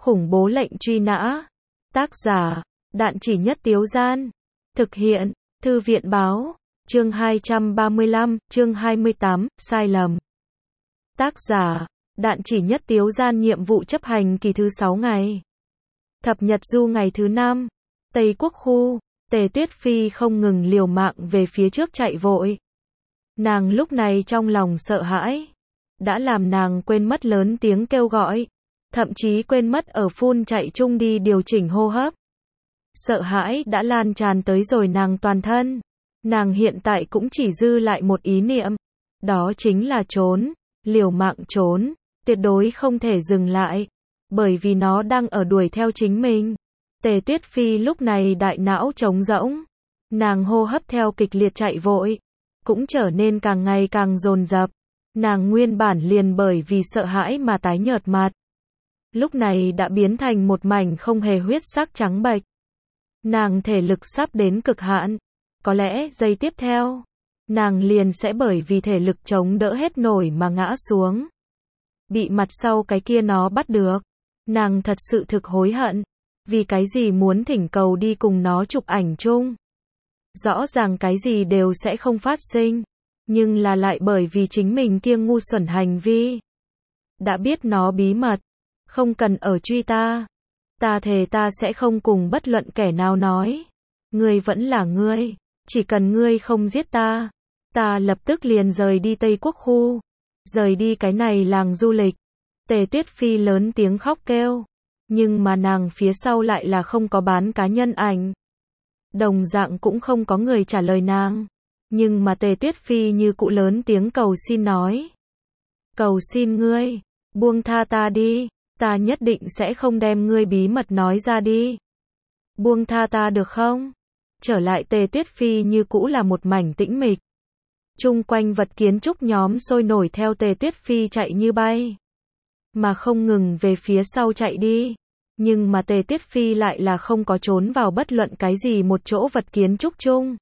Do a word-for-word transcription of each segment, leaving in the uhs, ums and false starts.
Khủng bố lệnh truy nã. Tác giả, Đạn Chỉ Nhất Tiếu Gian. Thực hiện, Thư viện báo. Chương hai trăm ba mươi lăm, chương hai mươi tám, sai lầm. Tác giả, Đạn Chỉ Nhất Tiếu Gian. Nhiệm vụ chấp hành kỳ thứ sáu ngày. Thập Nhật Du ngày thứ năm. Tây Quốc khu. Tề Tuyết Phi không ngừng liều mạng về phía trước chạy vội. Nàng lúc này trong lòng sợ hãi, đã làm nàng quên mất lớn tiếng kêu gọi, thậm chí quên mất ở phun chạy chung đi điều chỉnh hô hấp. Sợ hãi đã lan tràn tới rồi nàng toàn thân. Nàng hiện tại cũng chỉ dư lại một ý niệm, đó chính là trốn, liều mạng trốn, tuyệt đối không thể dừng lại, bởi vì nó đang ở đuổi theo chính mình. Tề Tuyết Phi lúc này đại não trống rỗng, nàng hô hấp theo kịch liệt chạy vội, cũng trở nên càng ngày càng dồn dập. Nàng nguyên bản liền bởi vì sợ hãi mà tái nhợt mặt, lúc này đã biến thành một mảnh không hề huyết sắc trắng bệch. Nàng thể lực sắp đến cực hạn, có lẽ giây tiếp theo, nàng liền sẽ bởi vì thể lực chống đỡ hết nổi mà ngã xuống. Bị mặt sau cái kia nó bắt được, nàng thật sự thực hối hận, vì cái gì muốn thỉnh cầu đi cùng nó chụp ảnh chung. Rõ ràng cái gì đều sẽ không phát sinh, nhưng là lại bởi vì chính mình kia ngu xuẩn hành vi. Đã biết nó bí mật, không cần ở truy ta. Ta thề ta sẽ không cùng bất luận kẻ nào nói. Ngươi vẫn là ngươi, chỉ cần ngươi không giết ta, ta lập tức liền rời đi Tây Quốc khu, rời đi cái này làng du lịch. Tề Tuyết Phi lớn tiếng khóc kêu, nhưng mà nàng phía sau lại là không có bán cá nhân ảnh. Đồng dạng cũng không có người trả lời nàng, nhưng mà Tề Tuyết Phi như cũ lớn tiếng cầu xin nói. Cầu xin ngươi, buông tha ta đi, ta nhất định sẽ không đem ngươi bí mật nói ra đi. Buông tha ta được không? Trở lại Tề Tuyết Phi như cũ là một mảnh tĩnh mịch. Chung quanh vật kiến trúc nhóm sôi nổi theo Tề Tuyết Phi chạy như bay, mà không ngừng về phía sau chạy đi. Nhưng mà Tề Tuyết Phi lại là không có trốn vào bất luận cái gì một chỗ vật kiến trúc chung.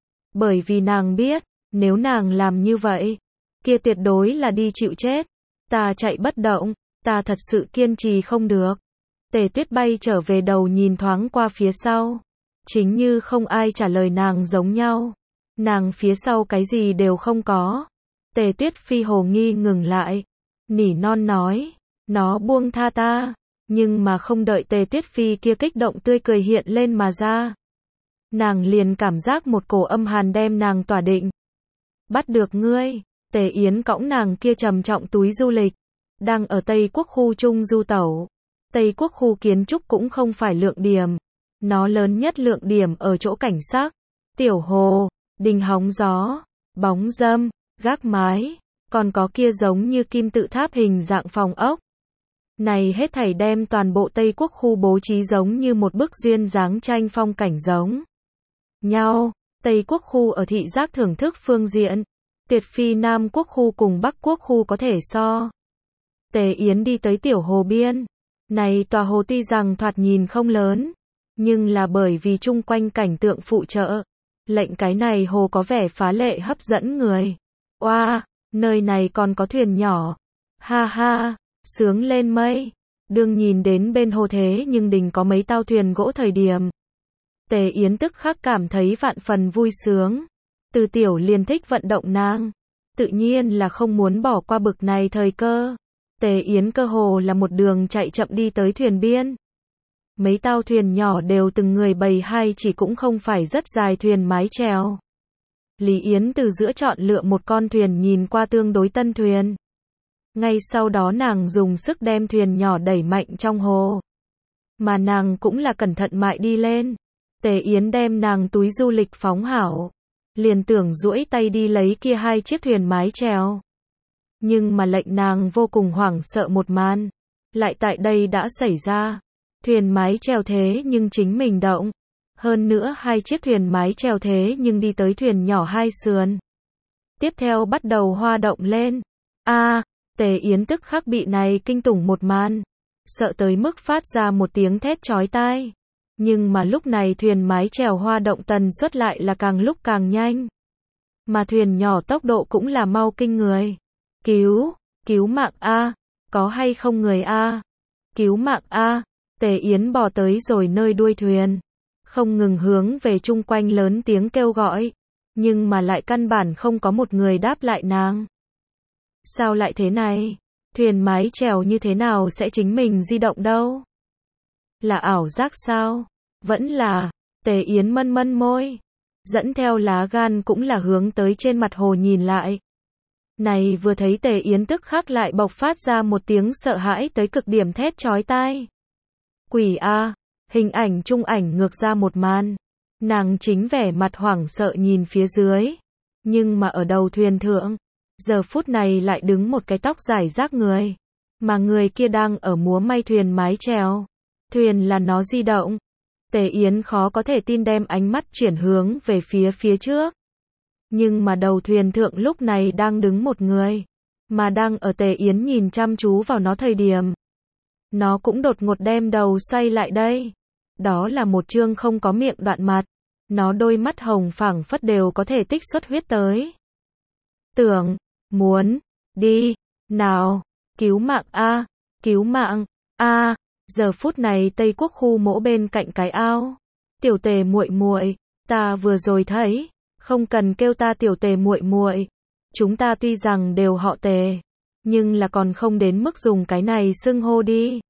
Bởi vì nàng biết, nếu nàng làm như vậy, kia tuyệt đối là đi chịu chết. Ta chạy bất động, ta thật sự kiên trì không được. Tề Tuyết bay trở về đầu nhìn thoáng qua phía sau. Chính như không ai trả lời nàng giống nhau. Nàng phía sau cái gì đều không có. Tề Tuyết Phi hồ nghi ngừng lại, nỉ non nói, nó buông tha ta. Nhưng mà không đợi Tề Tuyết Phi kia kích động tươi cười hiện lên mà ra, nàng liền cảm giác một cổ âm hàn đem nàng tỏa định. Bắt được ngươi. Tề Yến cõng nàng kia trầm trọng túi du lịch, đang ở Tây Quốc khu chung du tẩu. Tây Quốc khu kiến trúc cũng không phải lượng điểm, nó lớn nhất lượng điểm ở chỗ cảnh sắc, tiểu hồ, đình hóng gió, bóng râm, gác mái, còn có kia giống như kim tự tháp hình dạng phòng ốc. Này hết thảy đem toàn bộ Tây Quốc khu bố trí giống như một bức duyên dáng tranh phong cảnh giống nhau. Tây Quốc khu ở thị giác thưởng thức phương diện, tuyệt phi Nam Quốc khu cùng Bắc Quốc khu có thể so. Tề Yến đi tới tiểu hồ biên. Này tòa hồ tuy rằng thoạt nhìn không lớn, nhưng là bởi vì chung quanh cảnh tượng phụ trợ, lệnh cái này hồ có vẻ phá lệ hấp dẫn người. Oa, wow, nơi này còn có thuyền nhỏ. Ha ha. Sướng lên mây. Đương nhìn đến bên hồ thế nhưng đình có mấy tao thuyền gỗ thời điểm, Tề Yến tức khắc cảm thấy vạn phần vui sướng. Từ tiểu liền thích vận động nàng, tự nhiên là không muốn bỏ qua bực này thời cơ. Tề Yến cơ hồ là một đường chạy chậm đi tới thuyền biên. Mấy tao thuyền nhỏ đều từng người bầy hai chỉ cũng không phải rất dài thuyền mái chèo. Lý Yến từ giữa chọn lựa một con thuyền nhìn qua tương đối tân thuyền. Ngay sau đó nàng dùng sức đem thuyền nhỏ đẩy mạnh trong hồ. Mà nàng cũng là cẩn thận mại đi lên. Tề Yến đem nàng túi du lịch phóng hảo, liền tưởng duỗi tay đi lấy kia hai chiếc thuyền mái chèo. Nhưng mà lệnh nàng vô cùng hoảng sợ một màn lại tại đây đã xảy ra. Thuyền mái chèo thế nhưng chính mình động. Hơn nữa hai chiếc thuyền mái chèo thế nhưng đi tới thuyền nhỏ hai sườn. Tiếp theo bắt đầu hoa động lên. A, à, Tề Yến tức khắc bị này kinh tủng một màn, sợ tới mức phát ra một tiếng thét chói tai. Nhưng mà lúc này thuyền mái chèo hoa động tần suất lại là càng lúc càng nhanh. Mà thuyền nhỏ tốc độ cũng là mau kinh người. Cứu, cứu mạng a, có hay không người a? cứu mạng a. Tề Yến bò tới rồi nơi đuôi thuyền, không ngừng hướng về chung quanh lớn tiếng kêu gọi, nhưng mà lại căn bản không có một người đáp lại nàng. Sao lại thế này? Thuyền mái chèo như thế nào sẽ chính mình di động đâu? Là ảo giác sao? Vẫn là, Tề Yến mân mân môi, dẫn theo lá gan cũng là hướng tới trên mặt hồ nhìn lại. Này vừa thấy Tề Yến tức khắc lại bộc phát ra một tiếng sợ hãi tới cực điểm thét chói tai. Quỷ a, hình ảnh trung ảnh ngược ra một màn. Nàng chính vẻ mặt hoảng sợ nhìn phía dưới, nhưng mà ở đầu thuyền thượng, giờ phút này lại đứng một cái tóc dài rác người, mà người kia đang ở múa may thuyền mái chèo. Thuyền là nó di động. Tề Yến khó có thể tin đem ánh mắt chuyển hướng về phía phía trước. Nhưng mà đầu thuyền thượng lúc này đang đứng một người, mà đang ở Tề Yến nhìn chăm chú vào nó thời điểm. Nó cũng đột ngột đem đầu xoay lại đây. Đó là một trương không có miệng đoạn mặt. Nó đôi mắt hồng phảng phất đều có thể tích xuất huyết tới. Tưởng, muốn, đi, nào, cứu mạng a, cứu mạng, a. Giờ phút này Tây Quốc khu mỗ bên cạnh cái ao. Tiểu Tề muội muội, ta vừa rồi thấy, không cần kêu ta Tiểu Tề muội muội. Chúng ta tuy rằng đều họ Tề, nhưng là còn không đến mức dùng cái này xưng hô đi.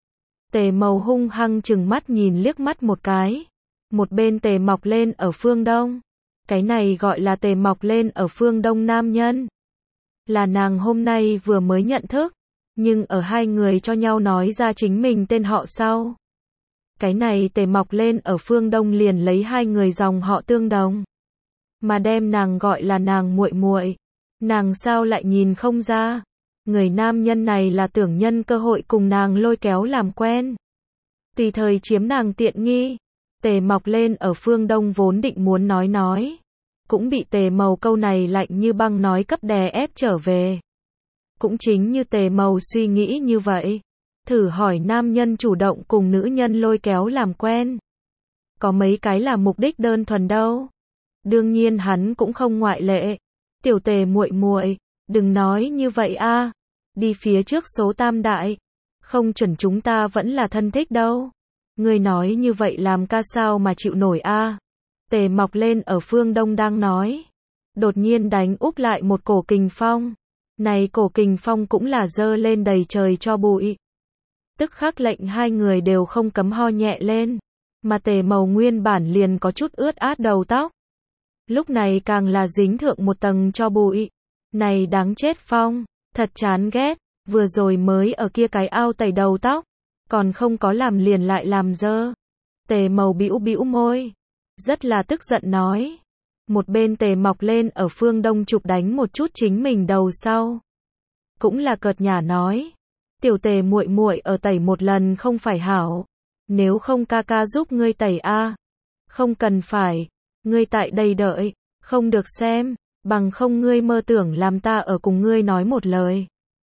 Tề Mầu hung hăng chừng mắt nhìn liếc mắt một cái. Một bên Tề mọc lên ở phương đông. Cái này gọi là Tề mọc lên ở phương đông nam nhân. Là nàng hôm nay vừa mới nhận thức. Nhưng ở hai người cho nhau nói ra chính mình tên họ sau. Cái này Tề mọc lên ở phương đông liền lấy hai người dòng họ tương đồng. Mà đem nàng gọi là nàng muội muội. Nàng sao lại nhìn không ra. Người nam nhân này là tưởng nhân cơ hội cùng nàng lôi kéo làm quen. Tùy thời chiếm nàng tiện nghi. Tề mọc lên ở phương đông vốn định muốn nói nói. Cũng bị Tề Mầu câu này lạnh như băng nói cấp đè ép trở về. Cũng chính như Tề Mầu suy nghĩ như vậy. Thử hỏi nam nhân chủ động cùng nữ nhân lôi kéo làm quen. Có mấy cái là mục đích đơn thuần đâu. Đương nhiên hắn cũng không ngoại lệ. Tiểu Tề muội muội, đừng nói như vậy a. Đi phía trước số tam đại. Không chuẩn chúng ta vẫn là thân thích đâu. Ngươi nói như vậy làm ca sao mà chịu nổi a. Tề mọc lên ở phương đông đang nói. Đột nhiên đánh úp lại một cổ kình phong. Này cổ kình phong cũng là dơ lên đầy trời cho bụi. Tức khắc lệnh hai người đều không cấm ho nhẹ lên. Mà Tề Mầu nguyên bản liền có chút ướt át đầu tóc. Lúc này càng là dính thượng một tầng cho bụi. Này đáng chết phong, thật chán ghét, vừa rồi mới ở kia cái ao tẩy đầu tóc. Còn không có làm liền lại làm dơ. Tề Mầu bĩu bĩu môi. Rất là tức giận nói. Một bên Tề mọc lên ở phương đông chụp đánh một chút chính mình đầu sau. Cũng là cợt nhả nói. Tiểu Tề muội muội ở tẩy một lần không phải hảo. Nếu không ca ca giúp ngươi tẩy a. Không cần phải. Ngươi tại đây đợi. Không được xem. Bằng không ngươi mơ tưởng làm ta ở cùng ngươi nói một lời.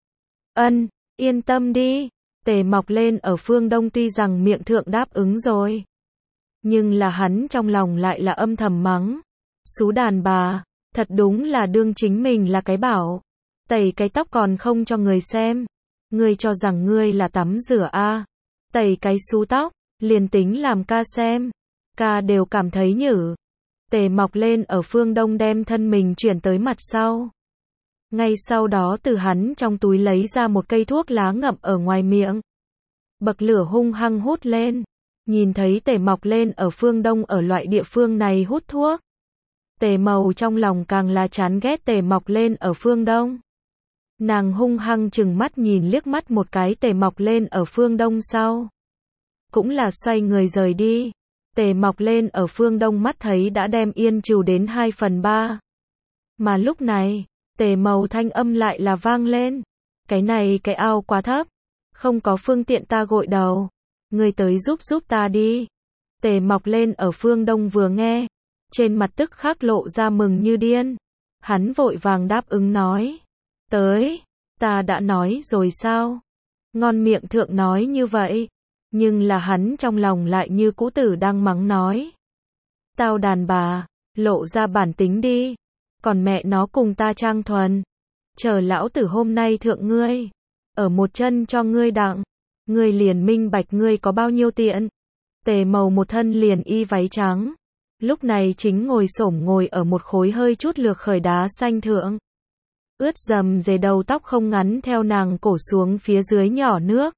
Ân, yên tâm đi. Tề mọc lên ở phương đông tuy rằng miệng thượng đáp ứng rồi. Nhưng là hắn trong lòng lại là âm thầm mắng. Xú đàn bà, thật đúng là đương chính mình là cái bảo. Tẩy cái tóc còn không cho người xem. Ngươi cho rằng ngươi là tắm rửa a. Tẩy cái xú tóc, liền tính làm ca xem. Ca đều cảm thấy nhử. Tề mọc lên ở phương đông đem thân mình chuyển tới mặt sau. Ngay sau đó từ hắn trong túi lấy ra một cây thuốc lá ngậm ở ngoài miệng. Bậc lửa hung hăng hút lên. Nhìn thấy Tề mọc lên ở phương đông ở loại địa phương này hút thuốc. Tề Mầu trong lòng càng là chán ghét Tề mọc lên ở phương đông. Nàng hung hăng chừng mắt nhìn liếc mắt một cái Tề mọc lên ở phương đông sau. Cũng là xoay người rời đi. Tề mọc lên ở phương đông mắt thấy đã đem yên trừ đến hai phần ba. Mà lúc này, Tề Mầu thanh âm lại là vang lên. Cái này cái ao quá thấp. Không có phương tiện ta gội đầu. Ngươi tới giúp giúp ta đi. Tề mọc lên ở phương đông vừa nghe. Trên mặt tức khắc lộ ra mừng như điên. Hắn vội vàng đáp ứng nói. Tới, ta đã nói rồi sao? Ngon miệng thượng nói như vậy. Nhưng là hắn trong lòng lại như cũ tử đang mắng nói. Tao đàn bà, lộ ra bản tính đi. Còn mẹ nó cùng ta trang thuần. Chờ lão tử hôm nay thượng ngươi. Ở một chân cho ngươi đặng. ngươi liền minh bạch ngươi có bao nhiêu tiện. Tề Mầu một thân liền y váy trắng, lúc này chính ngồi xổm ngồi ở một khối hơi chút lược khởi đá xanh thượng. Ướt dầm dề đầu tóc không ngắn theo nàng cổ xuống phía dưới nhỏ nước.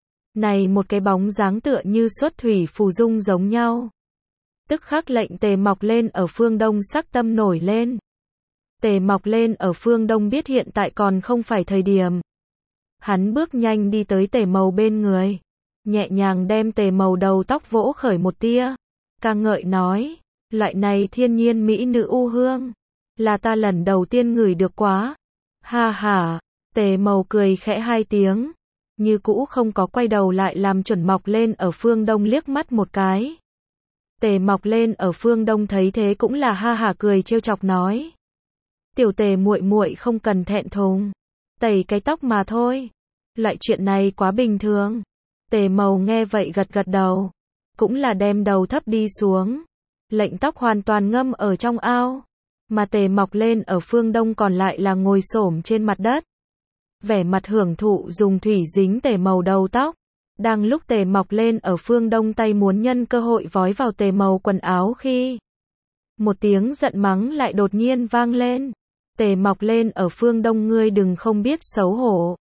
Này một cái bóng dáng tựa như xuất thủy phù dung giống nhau. Tức khắc lệnh Tề Mọc Lên ở phương Đông sắc tâm nổi lên. Tề Mọc Lên ở phương Đông biết hiện tại còn không phải thời điểm. Hắn bước nhanh đi tới Tề Mầu bên người, nhẹ nhàng đem Tề Mầu đầu tóc vỗ khởi một tia, ca ngợi nói, loại này thiên nhiên mỹ nữ u hương, là ta lần đầu tiên ngửi được quá. Ha ha, Tề Mầu cười khẽ hai tiếng, như cũ không có quay đầu lại làm Chuẩn Mọc Lên ở phương Đông liếc mắt một cái. Tề Mọc Lên ở phương Đông thấy thế cũng là ha hả cười trêu chọc nói, tiểu Tề muội muội không cần thẹn thùng, tẩy cái tóc mà thôi, loại chuyện này quá bình thường. Tề Mầu nghe vậy gật gật đầu, cũng là đem đầu thấp đi xuống, lệnh tóc hoàn toàn ngâm ở trong ao, mà Tề Mọc Lên ở phương Đông còn lại là ngồi xổm trên mặt đất, vẻ mặt hưởng thụ dùng thủy dính Tề Mầu đầu tóc. Đang lúc Tề Mọc Lên ở phương Đông tay muốn nhân cơ hội vói vào Tề Mầu quần áo khi một tiếng giận mắng lại đột nhiên vang lên. Tề Mọc Lên ở phương Đông ngươi đừng không biết xấu hổ.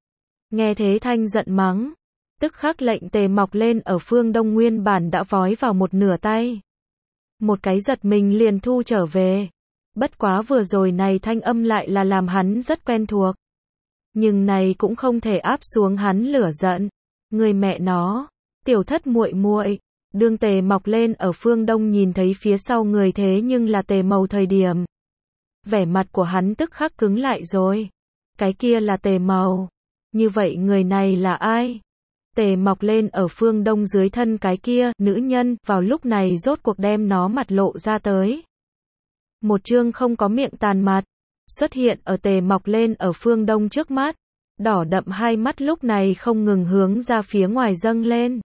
Nghe thế thanh giận mắng, tức khắc lệnh Tề Mọc Lên ở phương Đông nguyên bản đã vói vào một nửa tay. Một cái giật mình liền thu trở về. Bất quá vừa rồi này thanh âm lại là làm hắn rất quen thuộc. Nhưng này cũng không thể áp xuống hắn lửa giận. Người mẹ nó, tiểu thất muội muội. Đương Tề Mọc Lên ở phương Đông nhìn thấy phía sau người thế nhưng là Tề Mầu thời điểm. Vẻ mặt của hắn tức khắc cứng lại rồi. Cái kia là Tề Mầu. Như vậy người này là ai? Tề Mọc Lên ở phương Đông dưới thân cái kia, nữ nhân, vào lúc này rốt cuộc đem nó mặt lộ ra tới. Một chương không có miệng tàn mặt, xuất hiện ở Tề Mọc Lên ở phương Đông trước mắt. Đỏ đậm hai mắt lúc này không ngừng hướng ra phía ngoài dâng lên.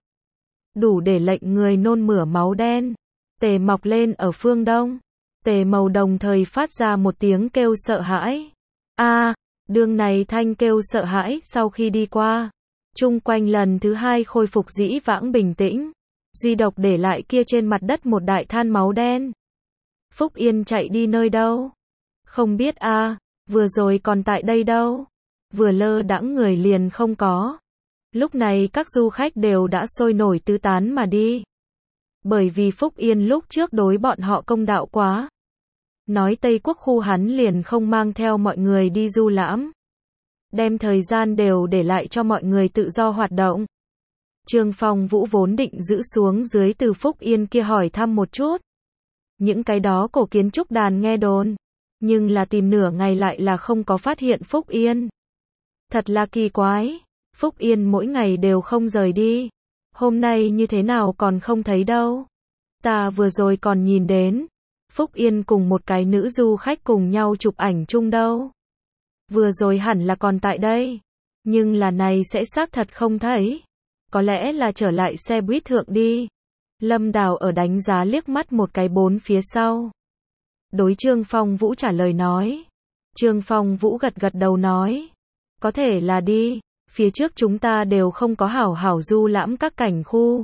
Đủ để lệnh người nôn mửa máu đen. Tề Mọc Lên ở phương Đông. Tề Mầu đồng thời phát ra một tiếng kêu sợ hãi. A, à, đương này thanh kêu sợ hãi sau khi đi qua. Chung quanh lần thứ hai khôi phục dĩ vãng bình tĩnh. Duy độc để lại kia trên mặt đất một đại than máu đen. Phúc Yên chạy đi nơi đâu? Không biết a, à, vừa rồi còn tại đây đâu. Vừa lơ đãng người liền không có. Lúc này các du khách đều đã sôi nổi tứ tán mà đi. Bởi vì Phúc Yên lúc trước đối bọn họ công đạo quá. Nói Tây Quốc khu hắn liền không mang theo mọi người đi du lãm. Đem thời gian đều để lại cho mọi người tự do hoạt động. Trương Phong Vũ vốn định giữ xuống dưới từ Phúc Yên kia hỏi thăm một chút. Những cái đó cổ kiến trúc đàn nghe đồn. Nhưng là tìm nửa ngày lại là không có phát hiện Phúc Yên. Thật là kỳ quái. Phúc Yên mỗi ngày đều không rời đi. Hôm nay như thế nào còn không thấy đâu. Ta vừa rồi còn nhìn đến. Phúc Yên cùng một cái nữ du khách cùng nhau chụp ảnh chung đâu. Vừa rồi hẳn là còn tại đây. Nhưng là này sẽ xác thật không thấy. Có lẽ là trở lại xe buýt thượng đi. Lâm Đào ở đánh giá liếc mắt một cái bốn phía sau. Đối Trương Phong Vũ trả lời nói. Trương Phong Vũ gật gật đầu nói. Có thể là đi. Phía trước chúng ta đều không có hảo hảo du lãm các cảnh khu.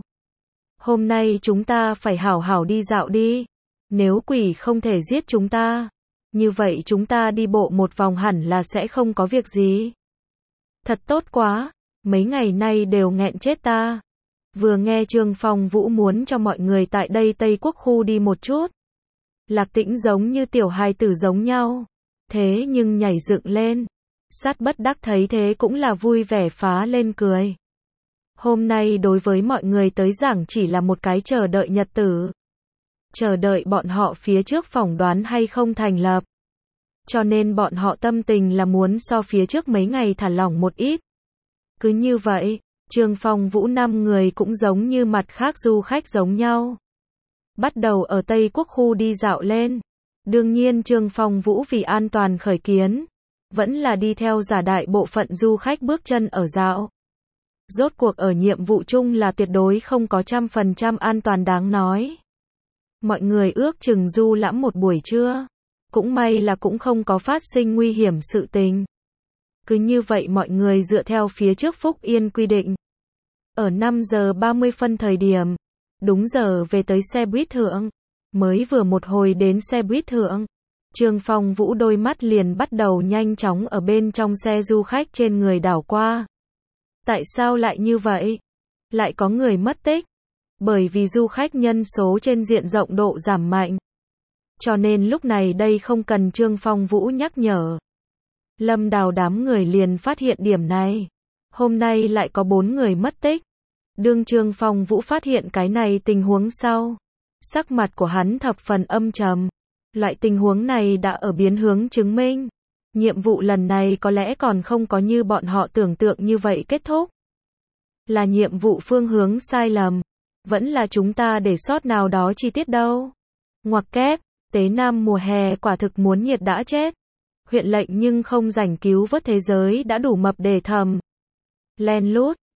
Hôm nay chúng ta phải hảo hảo đi dạo đi. Nếu quỷ không thể giết chúng ta, như vậy chúng ta đi bộ một vòng hẳn là sẽ không có việc gì. Thật tốt quá, mấy ngày nay đều nghẹn chết ta. Vừa nghe Trương Phong Vũ muốn cho mọi người tại đây Tây Quốc khu đi một chút. Lạc Tĩnh giống như tiểu hài tử giống nhau. Thế nhưng nhảy dựng lên. Sát bất đắc thấy thế cũng là vui vẻ phá lên cười. Hôm nay đối với mọi người tới giảng chỉ là một cái chờ đợi nhật tử. Chờ đợi bọn họ phía trước phỏng đoán hay không thành lập. Cho nên bọn họ tâm tình là muốn so phía trước mấy ngày thả lỏng một ít. Cứ như vậy, Trương Phong Vũ năm người cũng giống như mặt khác du khách giống nhau. Bắt đầu ở Tây Quốc khu đi dạo lên. Đương nhiên Trương Phong Vũ vì an toàn khởi kiến. Vẫn là đi theo giả đại bộ phận du khách bước chân ở dạo. Rốt cuộc ở nhiệm vụ chung là tuyệt đối không có trăm phần trăm an toàn đáng nói. Mọi người ước chừng du lãm một buổi trưa. Cũng may là cũng không có phát sinh nguy hiểm sự tình. Cứ như vậy mọi người dựa theo phía trước Phúc Yên quy định. Ở năm giờ ba mươi phân thời điểm, đúng giờ về tới xe buýt thượng. Mới vừa một hồi đến xe buýt thượng, Trương Phong Vũ đôi mắt liền bắt đầu nhanh chóng ở bên trong xe du khách trên người đảo qua. Tại sao lại như vậy? Lại có người mất tích. Bởi vì du khách nhân số trên diện rộng độ giảm mạnh. Cho nên lúc này đây không cần Trương Phong Vũ nhắc nhở. Lâm Đào đám người liền phát hiện điểm này. Hôm nay lại có bốn người mất tích. Đương Trương Phong Vũ phát hiện cái này tình huống sau. Sắc mặt của hắn thập phần âm trầm. Loại tình huống này đã ở biến hướng chứng minh. Nhiệm vụ lần này có lẽ còn không có như bọn họ tưởng tượng như vậy kết thúc. Là nhiệm vụ phương hướng sai lầm. Vẫn là chúng ta để sót nào đó chi tiết đâu. Ngoặc kép, Tế Nam mùa hè quả thực muốn nhiệt đã chết. Huyện lệnh nhưng không rảnh cứu vớt thế giới đã đủ mập để thầm. Len lút,